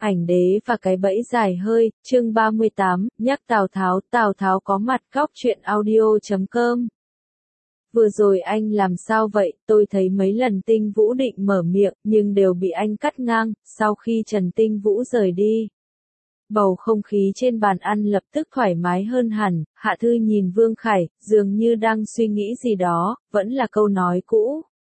Ảnh đế và cái bẫy dài hơi, chương 38, nhắc Tào Tháo có mặt. Góc truyện audio.com. Vừa rồi anh làm sao vậy? Tôi thấy mấy lần Tinh Vũ định mở miệng, nhưng đều bị anh cắt ngang, sau khi Trần Tinh Vũ rời đi. Bầu không khí trên bàn ăn lập tức thoải mái hơn hẳn, Hạ Thư nhìn Vương Khải, dường như đang suy nghĩ gì đó, vẫn là câu nói cũ.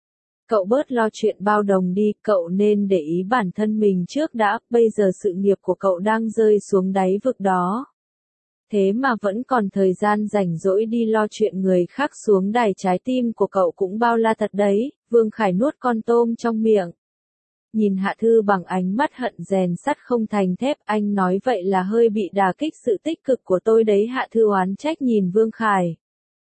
Cậu bớt lo chuyện bao đồng đi, cậu nên để ý bản thân mình trước đã, bây giờ sự nghiệp của cậu đang rơi xuống đáy vực đó. Thế mà vẫn còn thời gian rảnh rỗi đi lo chuyện người khác xuống đài, trái tim của cậu cũng bao la thật đấy. Vương Khải nuốt con tôm trong miệng. Nhìn Hạ Thư bằng ánh mắt hận rèn sắt không thành thép, anh nói vậy là hơi bị đả kích sự tích cực của tôi đấy. Hạ Thư oán trách nhìn Vương Khải.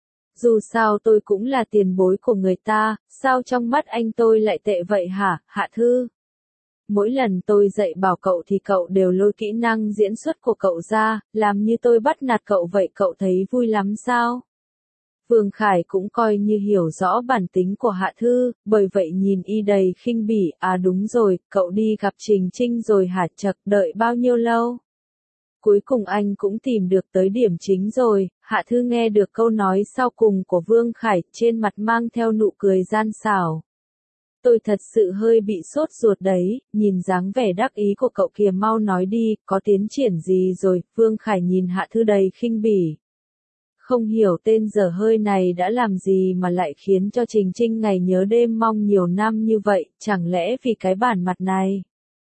Dù sao tôi cũng là tiền bối của người ta, sao trong mắt anh tôi lại tệ vậy hả, Hạ Thư? Mỗi lần tôi dạy bảo cậu thì cậu đều lôi kỹ năng diễn xuất của cậu ra, làm như tôi bắt nạt cậu vậy, cậu thấy vui lắm sao? Vương Khải cũng coi như hiểu rõ bản tính của Hạ Thư, bởi vậy nhìn y đầy khinh bỉ. À đúng rồi, cậu đi gặp Trình Trinh rồi hả? Chậc, đợi bao nhiêu lâu? Cuối cùng anh cũng tìm được tới điểm chính rồi. Hạ Thư nghe được câu nói sau cùng của Vương Khải, trên mặt mang theo nụ cười gian xảo. Tôi thật sự hơi bị sốt ruột đấy, nhìn dáng vẻ đắc ý của cậu kìa, mau nói đi, có tiến triển gì rồi? Vương Khải nhìn Hạ Thư đầy khinh bỉ. Không hiểu tên dở hơi này đã làm gì mà lại khiến cho Trình Trinh ngày nhớ đêm mong nhiều năm như vậy, chẳng lẽ vì cái bản mặt này?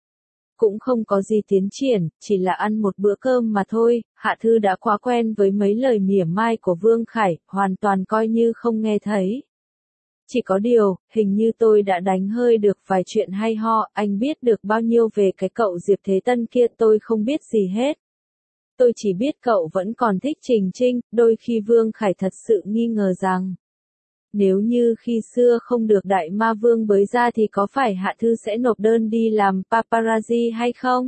Cũng không có gì tiến triển, chỉ là ăn một bữa cơm mà thôi. Hạ Thư đã quá quen với mấy lời mỉa mai của Vương Khải, hoàn toàn coi như không nghe thấy. Chỉ có điều, hình như tôi đã đánh hơi được vài chuyện hay ho. Anh biết được bao nhiêu về cái cậu Diệp Thế Tân kia? Tôi không biết gì hết. Tôi chỉ biết cậu vẫn còn thích Trình Trinh. Đôi khi Vương Khải thật sự nghi ngờ rằng, nếu như khi xưa không được Đại Ma Vương bới ra thì có phải Hạ Thư sẽ nộp đơn đi làm paparazzi hay không?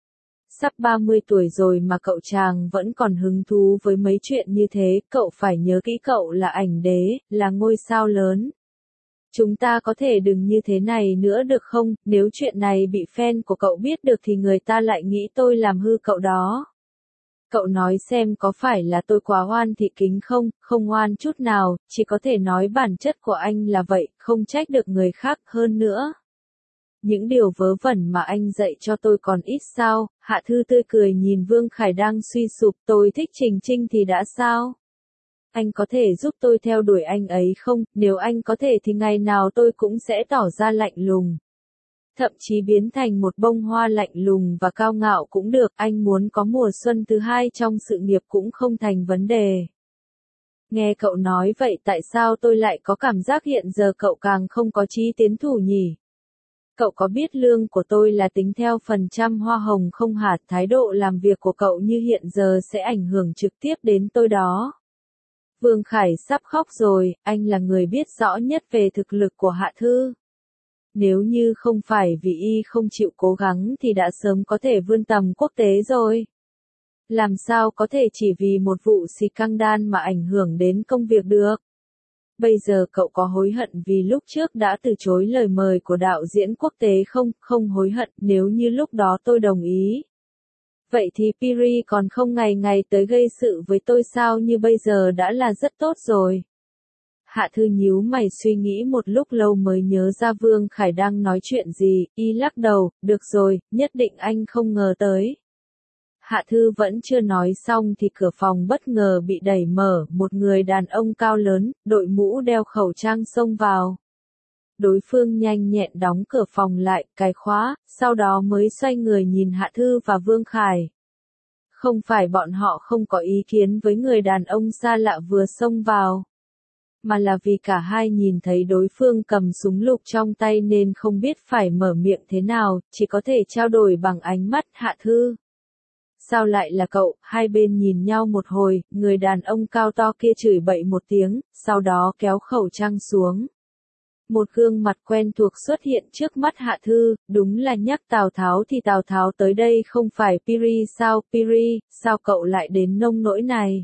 Sắp 30 tuổi rồi mà cậu chàng vẫn còn hứng thú với mấy chuyện như thế. Cậu phải nhớ kỹ, cậu là ảnh đế, là ngôi sao lớn. Chúng ta có thể đừng như thế này nữa được không? Nếu chuyện này bị fan của cậu biết được thì người ta lại nghĩ tôi làm hư cậu đó. Cậu nói xem có phải là tôi quá oan thị kính không? Không oan chút nào, chỉ có thể nói bản chất của anh là vậy, không trách được người khác. Hơn nữa, những điều vớ vẩn mà anh dạy cho tôi còn ít sao? Hạ Thư tươi cười nhìn Vương Khải đang suy sụp. Tôi thích Trình Trinh thì đã sao? Anh có thể giúp tôi theo đuổi anh ấy không? Nếu anh có thể thì ngày nào tôi cũng sẽ tỏ ra lạnh lùng. Thậm chí biến thành một bông hoa lạnh lùng và cao ngạo cũng được. Anh muốn có mùa xuân thứ hai trong sự nghiệp cũng không thành vấn đề. Nghe cậu nói vậy, tại sao tôi lại có cảm giác hiện giờ cậu càng không có chí tiến thủ nhỉ? Cậu có biết lương của tôi là tính theo phần trăm hoa hồng không hả? Thái độ làm việc của cậu như hiện giờ sẽ ảnh hưởng trực tiếp đến tôi đó. Vương Khải sắp khóc rồi, anh là người biết rõ nhất về thực lực của Hạ Thư. Nếu như không phải vì y không chịu cố gắng thì đã sớm có thể vươn tầm quốc tế rồi. Làm sao có thể chỉ vì một vụ scandal mà ảnh hưởng đến công việc được? Bây giờ cậu có hối hận vì lúc trước đã từ chối lời mời của đạo diễn quốc tế không? Không hối hận. Nếu như lúc đó tôi đồng ý, vậy thì Piri còn không ngày ngày tới gây sự với tôi sao? Như bây giờ đã là rất tốt rồi. Hạ Thư nhíu mày suy nghĩ một lúc lâu mới nhớ ra Vương Khải đang nói chuyện gì, y lắc đầu. Được rồi, nhất định anh không ngờ tới. Hạ Thư vẫn chưa nói xong thì cửa phòng bất ngờ bị đẩy mở, một người đàn ông cao lớn, đội mũ đeo khẩu trang xông vào. Đối phương nhanh nhẹn đóng cửa phòng lại, cài khóa, sau đó mới xoay người nhìn Hạ Thư và Vương Khải. Không phải bọn họ không có ý kiến với người đàn ông xa lạ vừa xông vào, mà là vì cả hai nhìn thấy đối phương cầm súng lục trong tay nên không biết phải mở miệng thế nào, chỉ có thể trao đổi bằng ánh mắt. Hạ Thư, sao lại là cậu? Hai bên nhìn nhau một hồi, người đàn ông cao to kia chửi bậy một tiếng, sau đó kéo khẩu trang xuống. Một gương mặt quen thuộc xuất hiện trước mắt Hạ Thư, đúng là nhắc Tào Tháo thì Tào Tháo tới đây không phải Piri sao? Piri, sao cậu lại đến nông nỗi này?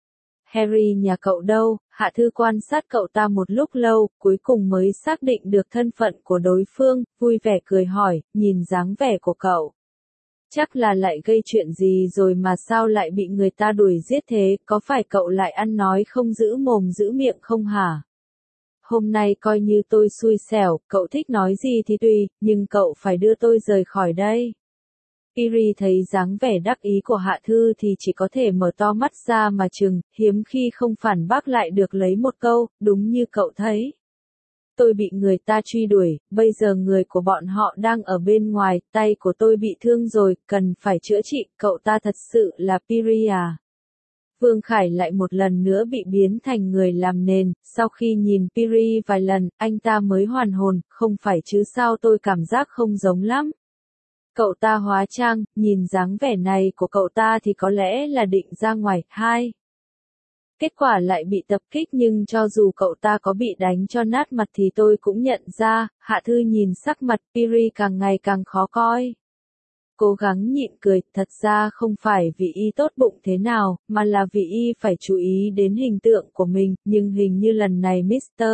Harry nhà cậu đâu? Hạ Thư quan sát cậu ta một lúc lâu, cuối cùng mới xác định được thân phận của đối phương, vui vẻ cười hỏi, nhìn dáng vẻ của cậu. Chắc là lại gây chuyện gì rồi mà sao lại bị người ta đuổi giết thế, có phải cậu lại ăn nói không giữ mồm giữ miệng không hả? Hôm nay coi như tôi xui xẻo, cậu thích nói gì thì tùy, nhưng cậu phải đưa tôi rời khỏi đây. Piri thấy dáng vẻ đắc ý của Hạ Thư thì chỉ có thể mở to mắt ra mà chừng, hiếm khi không phản bác lại được lấy một câu, đúng như cậu thấy. Tôi bị người ta truy đuổi, bây giờ người của bọn họ đang ở bên ngoài, tay của tôi bị thương rồi, cần phải chữa trị, cậu ta thật sự là Piri à? Vương Khải lại một lần nữa bị biến thành người làm nền, sau khi nhìn Piri vài lần, anh ta mới hoàn hồn, không phải chứ sao tôi cảm giác không giống lắm. Cậu ta hóa trang, nhìn dáng vẻ này của cậu ta thì có lẽ là định ra ngoài, kết quả lại bị tập kích nhưng cho dù cậu ta có bị đánh cho nát mặt thì tôi cũng nhận ra, Hạ Thư nhìn sắc mặt Piri càng ngày càng khó coi. Cố gắng nhịn cười, thật ra không phải vì y tốt bụng thế nào, mà là vì y phải chú ý đến hình tượng của mình, nhưng hình như lần này Mr.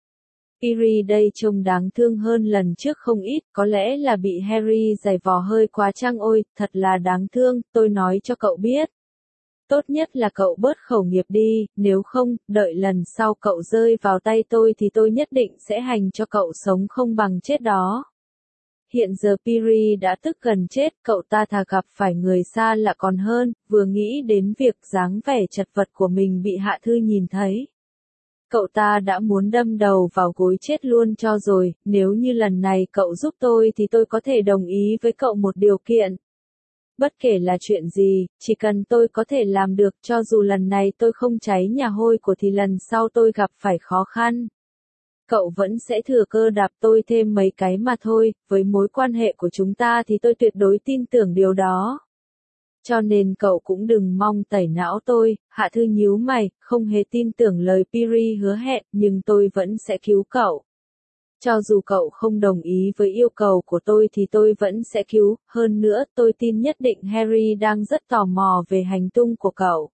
Piri đây trông đáng thương hơn lần trước không ít, có lẽ là bị Harry giày vò hơi quá chăng ôi, thật là đáng thương, tôi nói cho cậu biết. Tốt nhất là cậu bớt khẩu nghiệp đi, nếu không, đợi lần sau cậu rơi vào tay tôi thì tôi nhất định sẽ hành cho cậu sống không bằng chết đó. Hiện giờ Piri đã tức gần chết, cậu ta thà gặp phải người xa lạ còn hơn, vừa nghĩ đến việc dáng vẻ chật vật của mình bị Hạ Thư nhìn thấy. Cậu ta đã muốn đâm đầu vào gối chết luôn cho rồi, nếu như lần này cậu giúp tôi thì tôi có thể đồng ý với cậu một điều kiện. Bất kể là chuyện gì, chỉ cần tôi có thể làm được cho dù lần này tôi không cháy nhà hôi của thì lần sau tôi gặp phải khó khăn. Cậu vẫn sẽ thừa cơ đạp tôi thêm mấy cái mà thôi, với mối quan hệ của chúng ta thì tôi tuyệt đối tin tưởng điều đó. Cho nên cậu cũng đừng mong tẩy não tôi, Hạ Thư nhíu mày, không hề tin tưởng lời Piri hứa hẹn, nhưng tôi vẫn sẽ cứu cậu. Cho dù cậu không đồng ý với yêu cầu của tôi thì tôi vẫn sẽ cứu, hơn nữa tôi tin nhất định Harry đang rất tò mò về hành tung của cậu.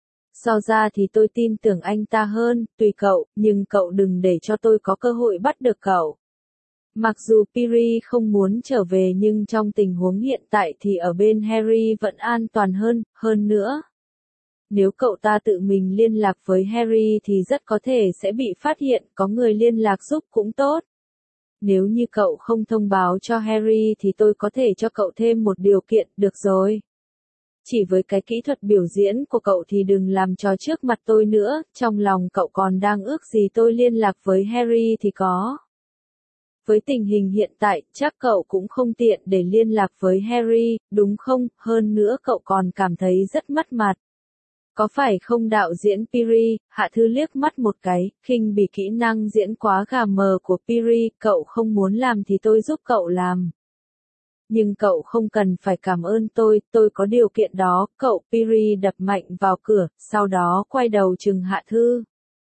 So ra thì tôi tin tưởng anh ta hơn, tùy cậu, nhưng cậu đừng để cho tôi có cơ hội bắt được cậu. Mặc dù Piri không muốn trở về nhưng trong tình huống hiện tại thì ở bên Harry vẫn an toàn hơn nữa. Nếu cậu ta tự mình liên lạc với Harry thì rất có thể sẽ bị phát hiện, có người liên lạc giúp cũng tốt. Nếu như cậu không thông báo cho Harry thì tôi có thể cho cậu thêm một điều kiện, được rồi. Chỉ với cái kỹ thuật biểu diễn của cậu thì đừng làm trò trước mặt tôi nữa, trong lòng cậu còn đang ước gì tôi liên lạc với Harry thì có. Với tình hình hiện tại, chắc cậu cũng không tiện để liên lạc với Harry, đúng không? Hơn nữa cậu còn cảm thấy rất mất mặt. Có phải không đạo diễn Piri? Hạ Thư liếc mắt một cái, khinh bỉ kỹ năng diễn quá gà mờ của Piri, cậu không muốn làm thì tôi giúp cậu làm. Nhưng cậu không cần phải cảm ơn tôi có điều kiện đó, cậu Piri đập mạnh vào cửa, sau đó quay đầu trừng Hạ Thư.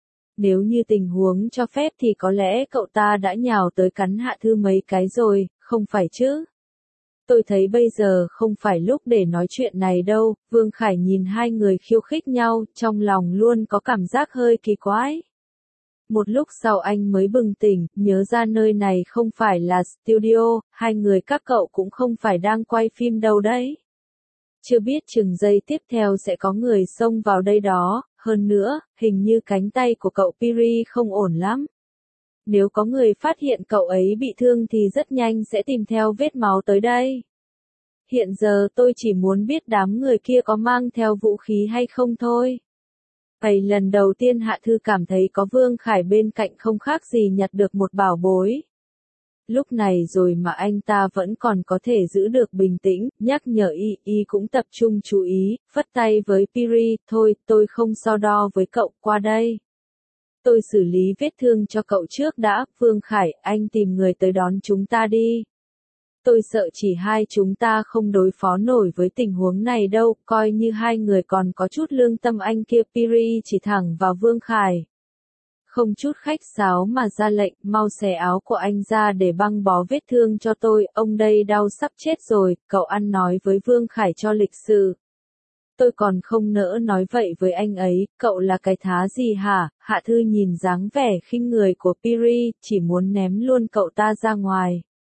Nếu như tình huống cho phép thì có lẽ cậu ta đã nhào tới cắn Hạ Thư mấy cái rồi, không phải chứ? Tôi thấy bây giờ không phải lúc để nói chuyện này đâu, Vương Khải nhìn hai người khiêu khích nhau, trong lòng luôn có cảm giác hơi kỳ quái. Một lúc sau anh mới bừng tỉnh, nhớ ra nơi này không phải là studio, hai người các cậu cũng không phải đang quay phim đâu đấy. Chưa biết chừng giây tiếp theo sẽ có người xông vào đây đó, hơn nữa, hình như cánh tay của cậu Piri không ổn lắm. Nếu có người phát hiện cậu ấy bị thương thì rất nhanh sẽ tìm theo vết máu tới đây. Hiện giờ tôi chỉ muốn biết đám người kia có mang theo vũ khí hay không thôi. Vậy lần đầu tiên Hạ Thư cảm thấy có Vương Khải bên cạnh không khác gì nhặt được một bảo bối. Lúc này rồi mà anh ta vẫn còn có thể giữ được bình tĩnh, nhắc nhở y cũng tập trung chú ý, phất tay với Piri, thôi, tôi không so đo với cậu, qua đây. Tôi xử lý vết thương cho cậu trước đã, Vương Khải, anh tìm người tới đón chúng ta đi. Tôi sợ chỉ hai chúng ta không đối phó nổi với tình huống này đâu, coi như hai người còn có chút lương tâm anh kia Piri chỉ thẳng vào Vương Khải. Không chút khách sáo mà ra lệnh, mau xẻ áo của anh ra để băng bó vết thương cho tôi, ông đây đau sắp chết rồi, cậu ăn nói với Vương Khải cho lịch sự. Tôi còn không nỡ nói vậy với anh ấy, cậu là cái thá gì hả? Hạ Thư nhìn dáng vẻ khinh người của Piri, chỉ muốn ném luôn cậu ta ra ngoài.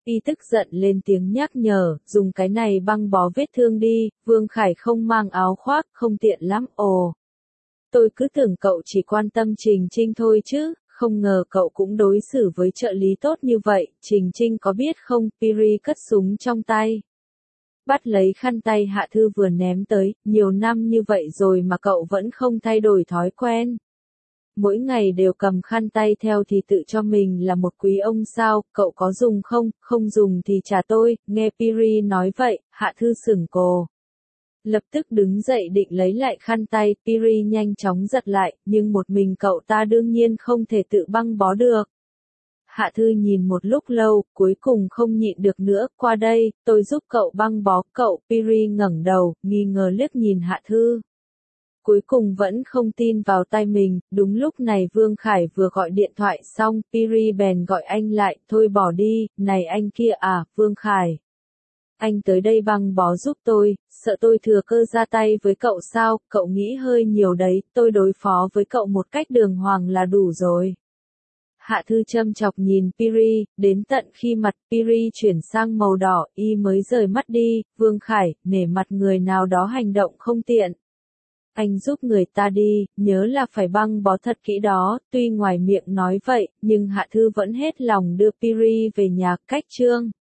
Y tức giận lên tiếng nhắc nhở, dùng cái này băng bó vết thương đi, Vương Khải không mang áo khoác, không tiện lắm. Ồ, tôi cứ tưởng cậu chỉ quan tâm Trình Trinh thôi chứ, không ngờ cậu cũng đối xử với trợ lý tốt như vậy, Trình Trinh có biết không? Piri cất súng trong tay, bắt lấy khăn tay Hạ Thư vừa ném tới, nhiều năm như vậy rồi mà cậu vẫn không thay đổi thói quen. Mỗi ngày đều cầm khăn tay theo thì tự cho mình là một quý ông sao, cậu có dùng không, không dùng thì trả tôi, nghe Piri nói vậy, Hạ Thư sửng cồ. Lập tức đứng dậy định lấy lại khăn tay, Piri nhanh chóng giật lại, nhưng một mình cậu ta đương nhiên không thể tự băng bó được. Hạ Thư nhìn một lúc lâu, cuối cùng không nhịn được nữa, qua đây, tôi giúp cậu băng bó, cậu, Piri ngẩng đầu, nghi ngờ liếc nhìn Hạ Thư. Cuối cùng vẫn không tin vào tay mình, đúng lúc này Vương Khải vừa gọi điện thoại xong, Piri bèn gọi anh lại, thôi bỏ đi, này anh kia à, Vương Khải. Anh tới đây băng bó giúp tôi, sợ tôi thừa cơ ra tay với cậu sao, cậu nghĩ hơi nhiều đấy, tôi đối phó với cậu một cách đường hoàng là đủ rồi. Hạ Thư châm chọc nhìn Piri, đến tận khi mặt Piri chuyển sang màu đỏ, y mới rời mắt đi, Vương Khải, nể mặt người nào đó hành động không tiện. Anh giúp người ta đi, nhớ là phải băng bó thật kỹ đó, tuy ngoài miệng nói vậy, nhưng Hạ Thư vẫn hết lòng đưa Piri về nhà, cách trương.